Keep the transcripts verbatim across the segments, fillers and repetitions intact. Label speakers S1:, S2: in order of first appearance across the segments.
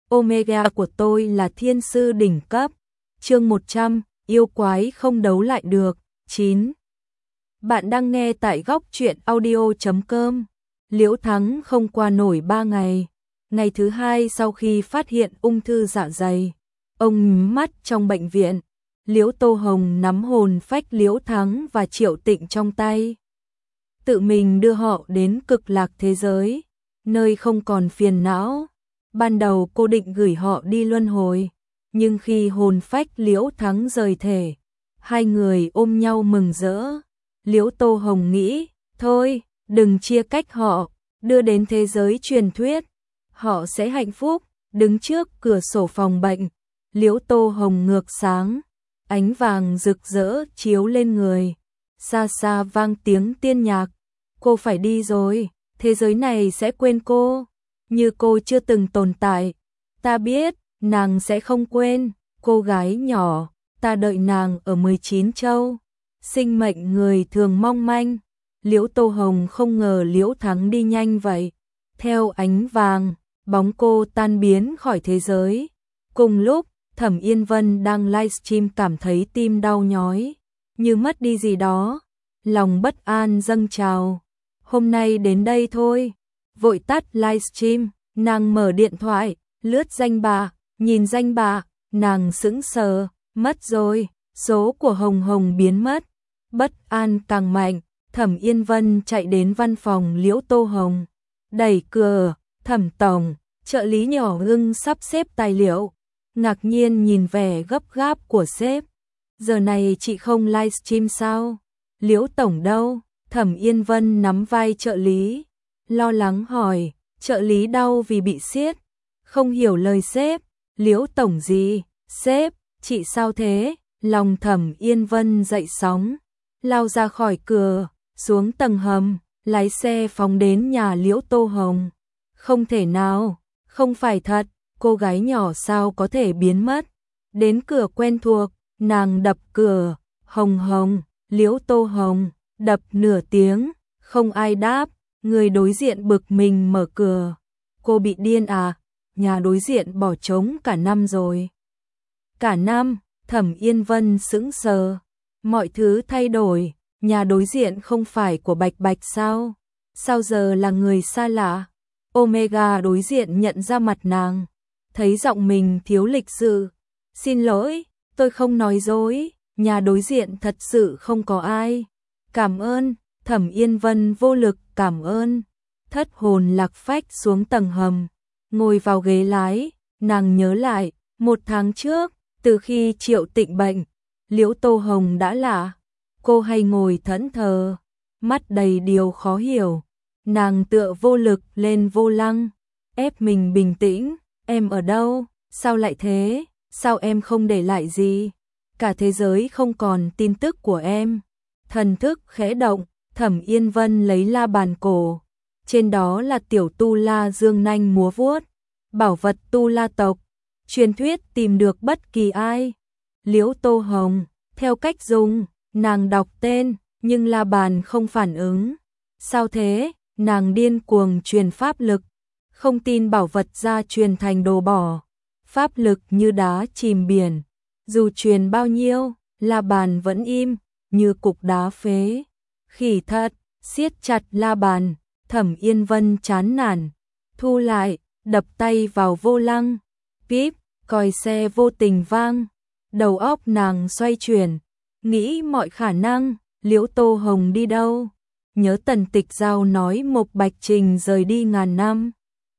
S1: Omega của tôi là thiên sư đỉnh cấp. Chương một trăm, yêu quái không đấu lại được. chín. Bạn đang nghe tại góc truyện audio chấm com. Liễu Thắng không qua nổi ba ngày. Ngày thứ hai sau khi phát hiện ung thư dạ dày, ông mắt trong bệnh viện. Liễu Tô Hồng nắm hồn phách Liễu Thắng và Triệu Tịnh trong tay, tự mình đưa họ đến cực lạc thế giới, nơi không còn phiền não. Ban đầu cô định gửi họ đi luân hồi, nhưng khi hồn phách Liễu Thắng rời thể, hai người ôm nhau mừng rỡ. Liễu Tô Hồng nghĩ, thôi, đừng chia cách họ, đưa đến thế giới truyền thuyết, họ sẽ hạnh phúc. Đứng trước cửa sổ phòng bệnh, Liễu Tô Hồng ngược sáng, ánh vàng rực rỡ chiếu lên người. Xa xa vang tiếng tiên nhạc, cô phải đi rồi, thế giới này sẽ quên cô, như cô chưa từng tồn tại. Ta biết, nàng sẽ không quên, cô gái nhỏ, ta đợi nàng ở mười chín châu. Sinh mệnh người thường mong manh. Liễu Tô Hồng không ngờ Liễu Thắng đi nhanh vậy. Theo ánh vàng, bóng cô tan biến khỏi thế giới. Cùng lúc, Thẩm Yên Vân đang livestream cảm thấy tim đau nhói, như mất đi gì đó. Lòng bất an dâng trào. Hôm nay đến đây thôi. Vội tắt livestream, nàng mở điện thoại, lướt danh bạ, nhìn danh bạ, nàng sững sờ, mất rồi, số của Hồng Hồng biến mất. Bất an càng mạnh, Thẩm Yên Vân chạy đến văn phòng Liễu Tô Hồng, đẩy cửa. Thẩm tổng, trợ lý nhỏ ngưng sắp xếp tài liệu, ngạc nhiên nhìn vẻ gấp gáp của sếp. Giờ này chị không livestream sao? Liễu tổng đâu? Thẩm Yên Vân nắm vai trợ lý, lo lắng hỏi. Trợ lý đau vì bị siết, không hiểu lời sếp. Liễu tổng gì? Sếp, chị sao thế? Lòng Thẩm Yên Vân dậy sóng, lao ra khỏi cửa, xuống tầng hầm, lái xe phóng đến nhà Liễu Tô Hồng. Không thể nào, không phải thật, cô gái nhỏ sao có thể biến mất. Đến cửa quen thuộc, nàng đập cửa. Hồng Hồng, Liễu Tô Hồng, đập nửa tiếng, không ai đáp. Người đối diện bực mình mở cửa. Cô bị điên à? Nhà đối diện bỏ trống cả năm rồi. Cả năm? Thẩm Yên Vân sững sờ. Mọi thứ thay đổi, nhà đối diện không phải của Bạch Bạch sao? Sao giờ là người xa lạ? Omega đối diện nhận ra mặt nàng, thấy giọng mình thiếu lịch sự. Xin lỗi, tôi không nói dối, nhà đối diện thật sự không có ai. Cảm ơn. Thẩm Yên Vân vô lực cảm ơn, thất hồn lạc phách xuống tầng hầm, ngồi vào ghế lái. Nàng nhớ lại, một tháng trước, từ khi Triệu Tịnh bệnh, Liễu Tô Hồng đã lạ. Cô hay ngồi thẫn thờ, mắt đầy điều khó hiểu. Nàng tựa vô lực lên vô lăng, ép mình bình tĩnh. Em ở đâu? Sao lại thế? Sao em không để lại gì? Cả thế giới không còn tin tức của em. Thần thức khẽ động, Thẩm Yên Vân lấy la bàn cổ, trên đó là tiểu tu la dương nanh múa vuốt, bảo vật tu la tộc, truyền thuyết tìm được bất kỳ ai. Liễu Tô Hồng, theo cách dùng, nàng đọc tên, nhưng la bàn không phản ứng. Sao thế? Nàng điên cuồng truyền pháp lực, không tin bảo vật ra truyền thành đồ bỏ. Pháp lực như đá chìm biển, dù truyền bao nhiêu, la bàn vẫn im, như cục đá phế. Khỉ thật, siết chặt la bàn. Thẩm Yên Vân chán nản, thu lại, đập tay vào vô lăng. Píp, còi xe vô tình vang. Đầu óc nàng xoay chuyển, nghĩ mọi khả năng. Liễu Tô Hồng đi đâu? Nhớ Tần Tịch Giao nói Mộc Bạch Trình rời đi ngàn năm.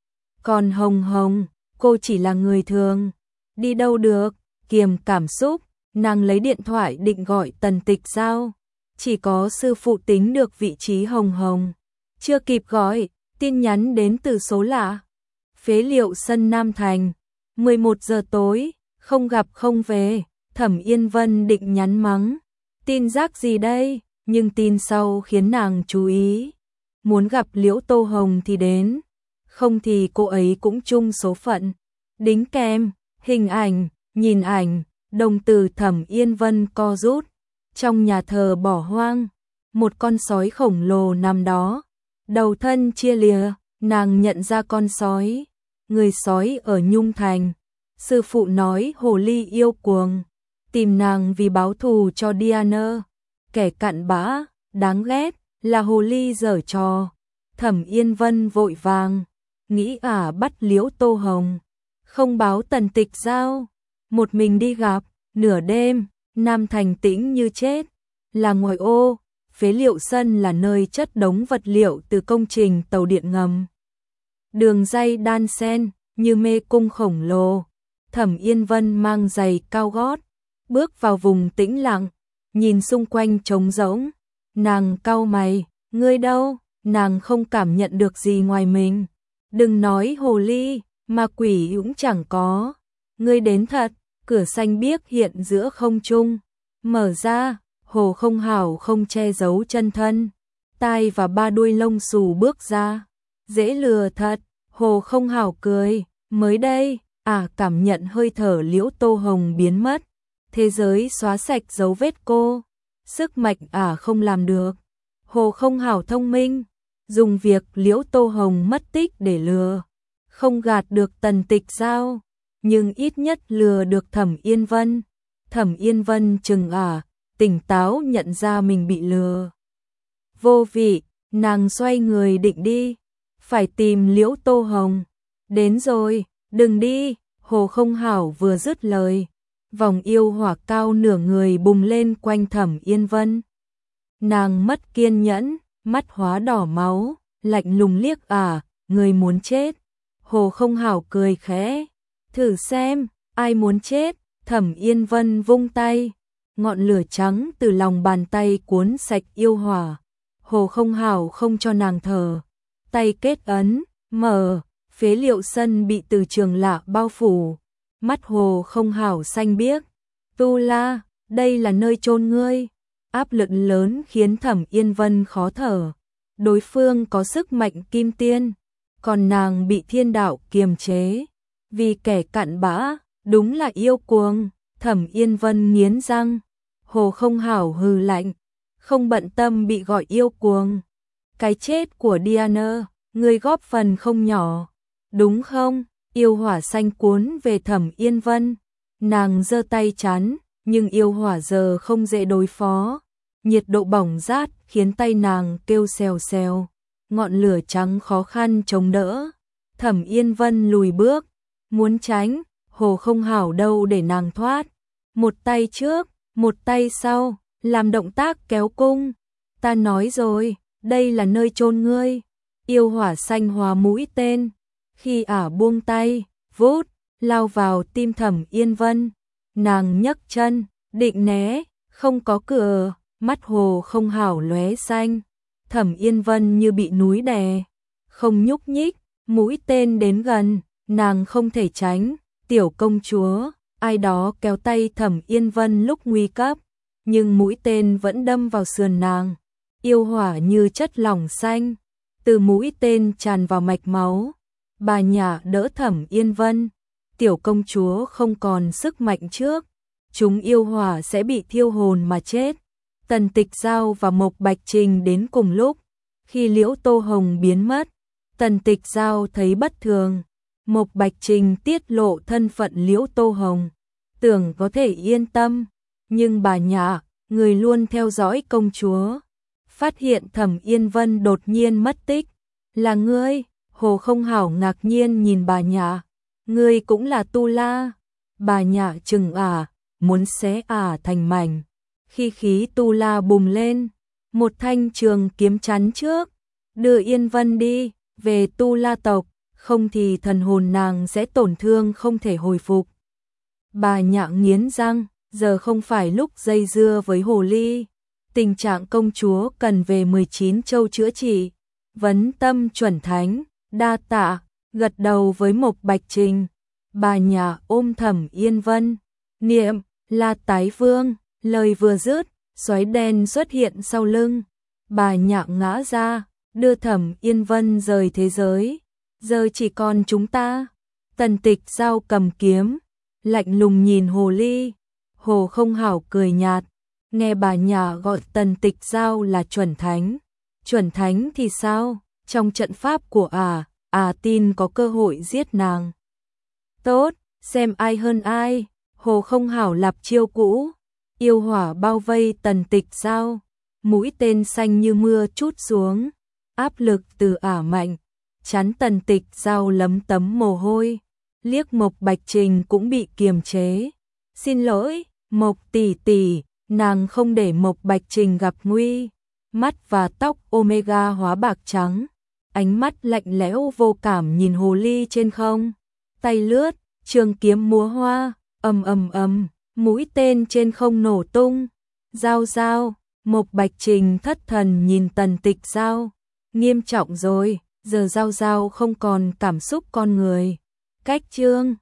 S1: Còn Hồng Hồng, cô chỉ là người thường, đi đâu được? Kiềm cảm xúc, nàng lấy điện thoại định gọi Tần Tịch Giao. Chỉ có sư phụ tính được vị trí Hồng Hồng. Chưa kịp gọi, tin nhắn đến từ số lạ. Phế liệu sân Nam Thành, mười một giờ tối, không gặp không về. Thẩm Yên Vân định nhắn mắng, tin rác gì đây? Nhưng tin sau khiến nàng chú ý. Muốn gặp Liễu Tô Hồng thì đến, không thì cô ấy cũng chung số phận. Đính kèm, hình ảnh, nhìn ảnh, đồng tử Thẩm Yên Vân co rút. Trong nhà thờ bỏ hoang, một con sói khổng lồ nằm đó, đầu thân chia lìa. Nàng nhận ra con sói, người sói ở Nhung Thành. Sư phụ nói hồ ly yêu cuồng, tìm nàng vì báo thù cho Diana. Kẻ cặn bã, đáng ghét, là hồ ly giở trò. Thẩm Yên Vân vội vàng, nghĩ ả bắt Liễu Tô Hồng, không báo Tần Tịch Giao, một mình đi gặp. Nửa đêm, Nam Thành tĩnh như chết, là ngoài ô, phế liệu sân là nơi chất đống vật liệu từ công trình tàu điện ngầm. Đường ray đan xen như mê cung khổng lồ. Thẩm Yên Vân mang giày cao gót, bước vào vùng tĩnh lặng, nhìn xung quanh trống rỗng. Nàng cau mày, ngươi đâu? Nàng không cảm nhận được gì ngoài mình. Đừng nói hồ ly, ma quỷ cũng chẳng có. Ngươi đến thật. Cửa xanh biếc hiện giữa không trung, mở ra, Hồ Không Hảo không che giấu chân thân, tai và ba đuôi lông xù bước ra. Dễ lừa thật. Hồ Không Hảo cười, mới đây, à cảm nhận hơi thở Liễu Tô Hồng biến mất, thế giới xóa sạch dấu vết cô, sức mạnh à không làm được. Hồ Không Hảo thông minh, dùng việc Liễu Tô Hồng mất tích để lừa, không gạt được Tần Tịch Giao, nhưng ít nhất lừa được Thẩm Yên Vân. Thẩm Yên Vân chừng à, tỉnh táo nhận ra mình bị lừa. Vô vị, nàng xoay người định đi, phải tìm Liễu Tô Hồng. Đến rồi, đừng đi. Hồ Không Hảo vừa dứt lời, vòng yêu hỏa cao nửa người bùng lên quanh Thẩm Yên Vân. Nàng mất kiên nhẫn, mắt hóa đỏ máu, lạnh lùng liếc à, người muốn chết. Hồ Không Hảo cười khẽ, thử xem, ai muốn chết. Thẩm Yên Vân vung tay, ngọn lửa trắng từ lòng bàn tay cuốn sạch yêu hỏa. Hồ Không Hảo không cho nàng thở, tay kết ấn, mở, phế liệu sân bị từ trường lạ bao phủ. Mắt Hồ Không Hảo xanh biếc, Tu La, đây là nơi chôn ngươi. Áp lực lớn khiến Thẩm Yên Vân khó thở. Đối phương có sức mạnh kim tiên, còn nàng bị thiên đạo kiềm chế. Vì kẻ cặn bã, đúng là yêu cuồng. Thẩm Yên Vân nghiến răng. Hồ Không Hảo hừ lạnh, không bận tâm bị gọi yêu cuồng. Cái chết của Diana, ngươi góp phần không nhỏ, đúng không? Yêu hỏa xanh cuốn về Thẩm Yên Vân, nàng giơ tay chắn, nhưng yêu hỏa giờ không dễ đối phó. Nhiệt độ bỏng rát khiến tay nàng kêu xèo xèo, ngọn lửa trắng khó khăn chống đỡ. Thẩm Yên Vân lùi bước, muốn tránh, Hồ Không Hảo đâu để nàng thoát. Một tay trước, một tay sau, làm động tác kéo cung. Ta nói rồi, đây là nơi chôn ngươi. Yêu hỏa xanh hóa mũi tên, khi ả buông tay, vút, lao vào tim Thẩm Yên Vân. Nàng nhấc chân, định né, không có cửa, mắt Hồ Không Hảo lóe xanh. Thẩm Yên Vân như bị núi đè, không nhúc nhích, mũi tên đến gần, nàng không thể tránh. Tiểu công chúa, ai đó kéo tay Thẩm Yên Vân lúc nguy cấp, nhưng mũi tên vẫn đâm vào sườn nàng. Yêu hỏa như chất lỏng xanh, từ mũi tên tràn vào mạch máu. Bà nhà đỡ Thẩm Yên Vân, tiểu công chúa không còn sức mạnh trước, chúng yêu hỏa sẽ bị thiêu hồn mà chết. Tần Tịch Giao và Mộc Bạch Trình đến cùng lúc, khi Liễu Tô Hồng biến mất, Tần Tịch Giao thấy bất thường. Mộc Bạch Trình tiết lộ thân phận Liễu Tô Hồng, tưởng có thể yên tâm, nhưng bà nhà, người luôn theo dõi công chúa, phát hiện Thẩm Yên Vân đột nhiên mất tích. Là ngươi? Hồ Không Hảo ngạc nhiên nhìn bà nhà. Ngươi cũng là Tu La? Bà nhà chừng ả, muốn xé ả thành mảnh. Khi khí Tu La bùng lên, một thanh trường kiếm chắn trước. Đưa Yên Vân đi, về Tu La tộc, không thì thần hồn nàng sẽ tổn thương không thể hồi phục. Bà nhạ nghiến răng, giờ không phải lúc dây dưa với hồ ly. Tình trạng công chúa cần về mười chín châu chữa trị. Vấn tâm chuẩn thánh, đa tạ, gật đầu với Mộc Bạch Trình. Bà nhà ôm Thẩm Yên Vân, niệm, La Tái Vương, lời vừa dứt, sói đen xuất hiện sau lưng. Bà nhạ ngã ra, đưa Thẩm Yên Vân rời thế giới. Giờ chỉ còn chúng ta. Tần Tịch Giao cầm kiếm, lạnh lùng nhìn hồ ly. Hồ Không Hảo cười nhạt, nghe bà nhà gọi Tần Tịch Giao là chuẩn thánh. Chuẩn thánh thì sao? Trong trận pháp của ả, à tin có cơ hội giết nàng. Tốt, xem ai hơn ai, Hồ Không Hảo lặp chiêu cũ, yêu hỏa bao vây Tần Tịch Giao, mũi tên xanh như mưa trút xuống, áp lực từ ả mạnh, chắn Tần Tịch Giao lấm tấm mồ hôi, liếc Mộc Bạch Trình cũng bị kiềm chế. Xin lỗi, Mộc tỷ tỷ, nàng không để Mộc Bạch Trình gặp nguy, mắt và tóc Omega hóa bạc trắng, ánh mắt lạnh lẽo vô cảm nhìn hồ ly trên không, tay lướt, trường kiếm múa hoa, ầm ầm ầm, mũi tên trên không nổ tung. Giao Giao, Mộc Bạch Trình thất thần nhìn Tần Tịch Giao, nghiêm trọng rồi, giờ Giao Giao không còn cảm xúc con người. Cách chương